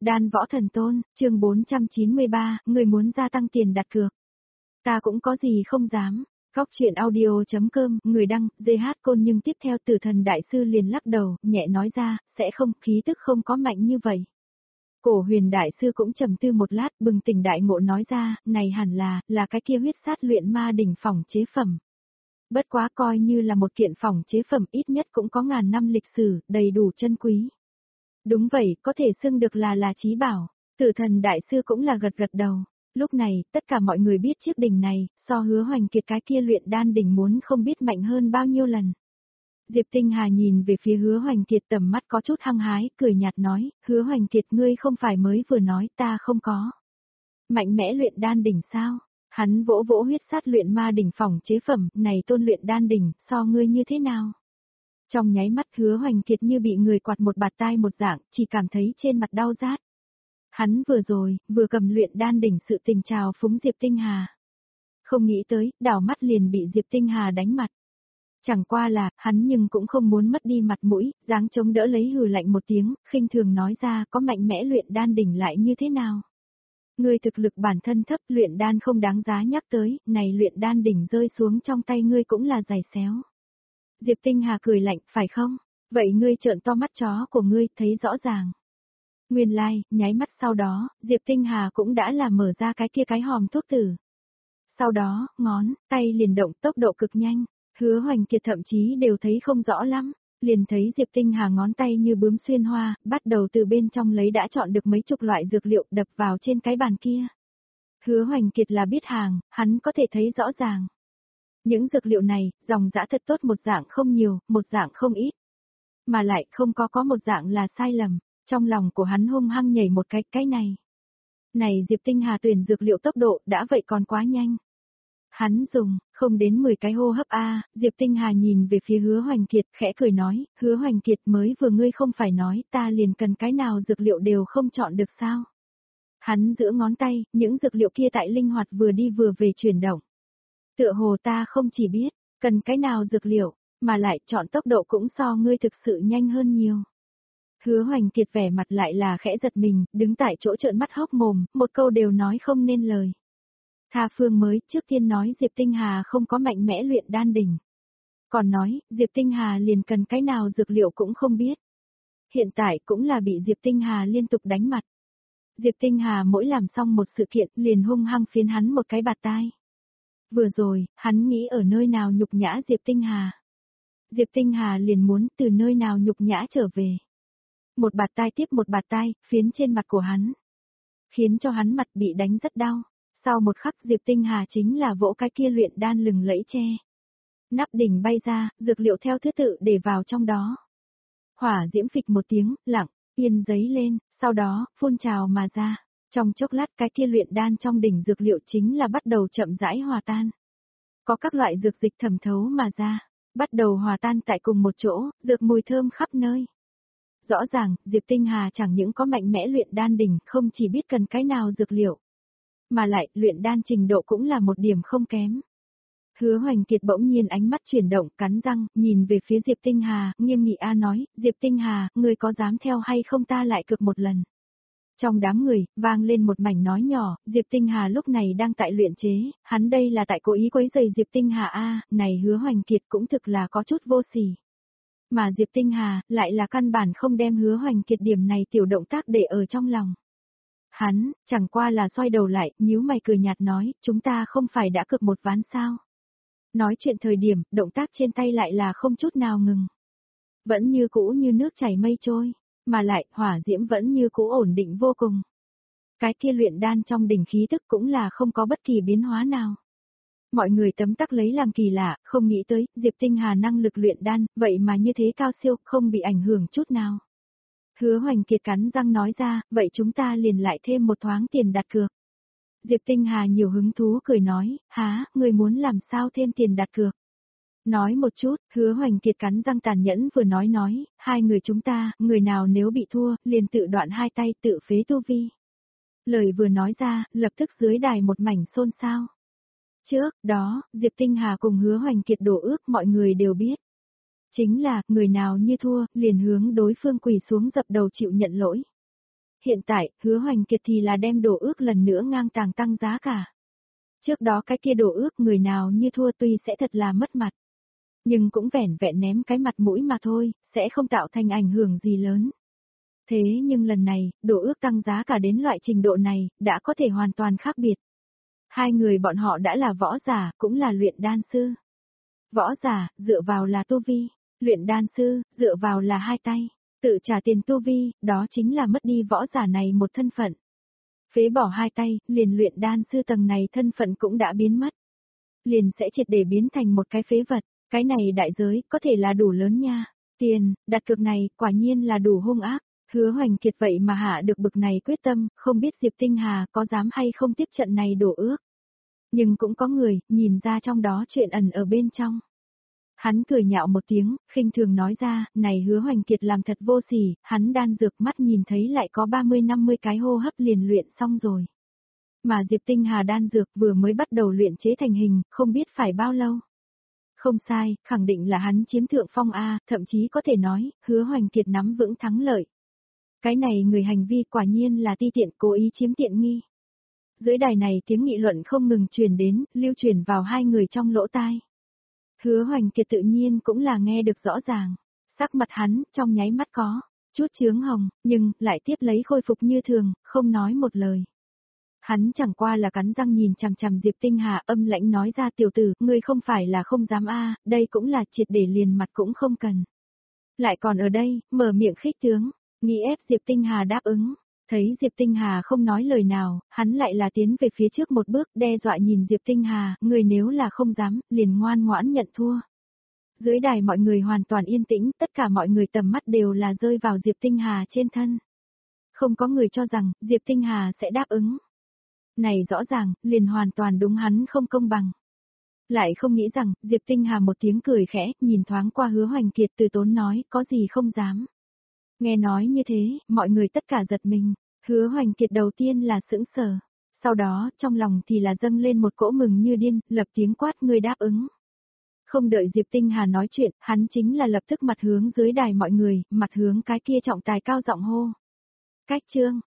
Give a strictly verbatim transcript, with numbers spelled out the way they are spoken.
Đan Võ Thần Tôn, chương bốn trăm chín mươi ba, người muốn gia tăng tiền đặt cược. Ta cũng có gì không dám. Góc truyện audio.com, người đăng, giê hát Côn nhưng tiếp theo Tử Thần Đại Sư liền lắc đầu, nhẹ nói ra, sẽ không, khí tức không có mạnh như vậy. Cổ Huyền Đại Sư cũng trầm tư một lát, bừng tỉnh đại ngộ nói ra, này hẳn là, là cái kia huyết sát luyện ma đỉnh phỏng chế phẩm. Bất quá coi như là một kiện phỏng chế phẩm ít nhất cũng có ngàn năm lịch sử, đầy đủ chân quý. Đúng vậy, có thể xưng được là là chí bảo. Tử Thần Đại Sư cũng là gật gật đầu. Lúc này, tất cả mọi người biết chiếc đỉnh này, so Hứa Hoành Kiệt cái kia luyện đan đỉnh muốn không biết mạnh hơn bao nhiêu lần. Diệp Tinh Hà nhìn về phía Hứa Hoành Kiệt, tầm mắt có chút hăng hái, cười nhạt nói, Hứa Hoành Kiệt ngươi không phải mới vừa nói ta không có. Mạnh mẽ luyện đan đỉnh sao? Hắn vỗ vỗ huyết sát luyện ma đỉnh phỏng chế phẩm, này tôn luyện đan đỉnh, so ngươi như thế nào? Trong nháy mắt Hứa Hoành Kiệt như bị người quạt một bạt tai một dạng, chỉ cảm thấy trên mặt đau rát. Hắn vừa rồi, vừa cầm luyện đan đỉnh sự tình chào phúng Diệp Tinh Hà. Không nghĩ tới, đảo mắt liền bị Diệp Tinh Hà đánh mặt. Chẳng qua là, hắn nhưng cũng không muốn mất đi mặt mũi, dáng chống đỡ lấy hừ lạnh một tiếng, khinh thường nói ra có mạnh mẽ luyện đan đỉnh lại như thế nào. Ngươi thực lực bản thân thấp, luyện đan không đáng giá nhắc tới, này luyện đan đỉnh rơi xuống trong tay ngươi cũng là giày xéo. Diệp Tinh Hà cười lạnh, phải không? Vậy ngươi trợn to mắt chó của ngươi, thấy rõ ràng. Nguyên lai, like, nháy mắt sau đó, Diệp Tinh Hà cũng đã là mở ra cái kia cái hòm thuốc tử. Sau đó, ngón, tay liền động tốc độ cực nhanh, Hứa Hoành Kiệt thậm chí đều thấy không rõ lắm, liền thấy Diệp Tinh Hà ngón tay như bướm xuyên hoa, bắt đầu từ bên trong lấy đã chọn được mấy chục loại dược liệu đập vào trên cái bàn kia. Hứa Hoành Kiệt là biết hàng, hắn có thể thấy rõ ràng. Những dược liệu này, dòng dã thật tốt một dạng không nhiều, một dạng không ít. Mà lại không có có một dạng là sai lầm, trong lòng của hắn hung hăng nhảy một cái, cái này. Này Diệp Tinh Hà tuyển dược liệu tốc độ đã vậy còn quá nhanh. Hắn dùng, không đến mười cái hô hấp a. Diệp Tinh Hà nhìn về phía Hứa Hoành Kiệt, khẽ cười nói, Hứa Hoành Kiệt mới vừa ngươi không phải nói ta liền cần cái nào dược liệu đều không chọn được sao. Hắn giữa ngón tay, những dược liệu kia tại linh hoạt vừa đi vừa về chuyển động. Tựa hồ ta không chỉ biết, cần cái nào dược liệu, mà lại chọn tốc độ cũng so ngươi thực sự nhanh hơn nhiều. Hứa Hoành Kiệt vẻ mặt lại là khẽ giật mình, đứng tại chỗ trợn mắt hốc mồm, một câu đều nói không nên lời. Tha Phương mới trước tiên nói Diệp Tinh Hà không có mạnh mẽ luyện đan đỉnh. Còn nói, Diệp Tinh Hà liền cần cái nào dược liệu cũng không biết. Hiện tại cũng là bị Diệp Tinh Hà liên tục đánh mặt. Diệp Tinh Hà mỗi làm xong một sự kiện liền hung hăng phiến hắn một cái bạt tai. Vừa rồi, hắn nghĩ ở nơi nào nhục nhã Diệp Tinh Hà. Diệp Tinh Hà liền muốn từ nơi nào nhục nhã trở về. Một bạt tai tiếp một bạt tai, phiến trên mặt của hắn. Khiến cho hắn mặt bị đánh rất đau. Sau một khắc Diệp Tinh Hà chính là vỗ cái kia luyện đan lừng lẫy tre. Nắp đỉnh bay ra, dược liệu theo thứ tự để vào trong đó. Hỏa diễm phịch một tiếng, lặng, yên giấy lên, sau đó, phun trào mà ra. Trong chốc lát cái kia luyện đan trong đỉnh dược liệu chính là bắt đầu chậm rãi hòa tan. Có các loại dược dịch thẩm thấu mà ra, bắt đầu hòa tan tại cùng một chỗ, dược mùi thơm khắp nơi. Rõ ràng, Diệp Tinh Hà chẳng những có mạnh mẽ luyện đan đỉnh, không chỉ biết cần cái nào dược liệu, mà lại, luyện đan trình độ cũng là một điểm không kém. Hứa Hoành Kiệt bỗng nhiên ánh mắt chuyển động, cắn răng, nhìn về phía Diệp Tinh Hà, nghiêm nghị a nói, Diệp Tinh Hà, ngươi có dám theo hay không ta lại cực một lần. Trong đám người, vang lên một mảnh nói nhỏ, Diệp Tinh Hà lúc này đang tại luyện chế, hắn đây là tại cố ý quấy rầy Diệp Tinh Hà a, này Hứa Hoành Kiệt cũng thực là có chút vô sỉ. Mà Diệp Tinh Hà, lại là căn bản không đem Hứa Hoành Kiệt điểm này tiểu động tác để ở trong lòng. Hắn, chẳng qua là xoay đầu lại, nhíu mày cười nhạt nói, chúng ta không phải đã cực một ván sao. Nói chuyện thời điểm, động tác trên tay lại là không chút nào ngừng. Vẫn như cũ như nước chảy mây trôi, mà lại, hỏa diễm vẫn như cũ ổn định vô cùng. Cái kia luyện đan trong đỉnh khí tức cũng là không có bất kỳ biến hóa nào. Mọi người tấm tắc lấy làm kỳ lạ, không nghĩ tới, Diệp Tinh Hà năng lực luyện đan, vậy mà như thế cao siêu, không bị ảnh hưởng chút nào. Hứa Hoành Kiệt cắn răng nói ra, vậy chúng ta liền lại thêm một thoáng tiền đặt cược. Diệp Tinh Hà nhiều hứng thú cười nói, há, người muốn làm sao thêm tiền đặt cược. Nói một chút, Hứa Hoành Kiệt cắn răng tàn nhẫn vừa nói nói, hai người chúng ta, người nào nếu bị thua, liền tự đoạn hai tay tự phế tu vi. Lời vừa nói ra, lập tức dưới đài một mảnh xôn xao. Trước đó, Diệp Tinh Hà cùng Hứa Hoành Kiệt đổ ước mọi người đều biết. Chính là, người nào như thua, liền hướng đối phương quỳ xuống dập đầu chịu nhận lỗi. Hiện tại, Hứa Hoành Kiệt thì là đem đồ ước lần nữa ngang tàng tăng giá cả. Trước đó cái kia đồ ước người nào như thua tuy sẽ thật là mất mặt. Nhưng cũng vẻn vẹn ném cái mặt mũi mà thôi, sẽ không tạo thành ảnh hưởng gì lớn. Thế nhưng lần này, đồ ước tăng giá cả đến loại trình độ này, đã có thể hoàn toàn khác biệt. Hai người bọn họ đã là võ giả, cũng là luyện đan sư. Võ giả, dựa vào là tu vi. Luyện đan sư, dựa vào là hai tay. Tự trả tiền tu vi, đó chính là mất đi võ giả này một thân phận. Phế bỏ hai tay, liền luyện đan sư tầng này thân phận cũng đã biến mất. Liền sẽ triệt để biến thành một cái phế vật. Cái này đại giới, có thể là đủ lớn nha. Tiền, đặt cược này, quả nhiên là đủ hung ác. Hứa Hoành Kiệt vậy mà hạ được bực này quyết tâm, không biết Diệp Tinh Hà có dám hay không tiếp trận này đổ ước. Nhưng cũng có người, nhìn ra trong đó chuyện ẩn ở bên trong. Hắn cười nhạo một tiếng, khinh thường nói ra, này Hứa Hoành Kiệt làm thật vô sỉ, hắn đan dược mắt nhìn thấy lại có ba mươi năm mươi cái hô hấp liền luyện xong rồi. Mà Diệp Tinh Hà đan dược vừa mới bắt đầu luyện chế thành hình, không biết phải bao lâu. Không sai, khẳng định là hắn chiếm thượng phong A, thậm chí có thể nói, Hứa Hoành Kiệt nắm vững thắng lợi. Cái này người hành vi quả nhiên là ti tiện cố ý chiếm tiện nghi. Dưới đài này tiếng nghị luận không ngừng truyền đến, lưu truyền vào hai người trong lỗ tai. Hứa Hoành Kiệt tự nhiên cũng là nghe được rõ ràng. Sắc mặt hắn, trong nháy mắt có chút chướng hồng, nhưng lại tiếp lấy khôi phục như thường, không nói một lời. Hắn chẳng qua là cắn răng nhìn chằm chằm Diệp Tinh Hà âm lãnh nói ra tiểu tử, ngươi không phải là không dám a, đây cũng là triệt để liền mặt cũng không cần. Lại còn ở đây, mở miệng khích tướng, nghĩ ép Diệp Tinh Hà đáp ứng. Thấy Diệp Tinh Hà không nói lời nào, hắn lại là tiến về phía trước một bước đe dọa nhìn Diệp Tinh Hà, người nếu là không dám, liền ngoan ngoãn nhận thua. Dưới đài mọi người hoàn toàn yên tĩnh, tất cả mọi người tầm mắt đều là rơi vào Diệp Tinh Hà trên thân. Không có người cho rằng, Diệp Tinh Hà sẽ đáp ứng. Này rõ ràng, liền hoàn toàn đúng hắn không công bằng. Lại không nghĩ rằng, Diệp Tinh Hà một tiếng cười khẽ, nhìn thoáng qua Hứa Hoành Kiệt từ tốn nói, có gì không dám. Nghe nói như thế, mọi người tất cả giật mình. Hứa Hoành Kiệt đầu tiên là sững sờ. Sau đó, trong lòng thì là dâng lên một cỗ mừng như điên, lập tiếng quát người đáp ứng. Không đợi Diệp Tinh Hà nói chuyện, hắn chính là lập tức mặt hướng dưới đài mọi người, mặt hướng cái kia trọng tài cao giọng hô. Cách trương,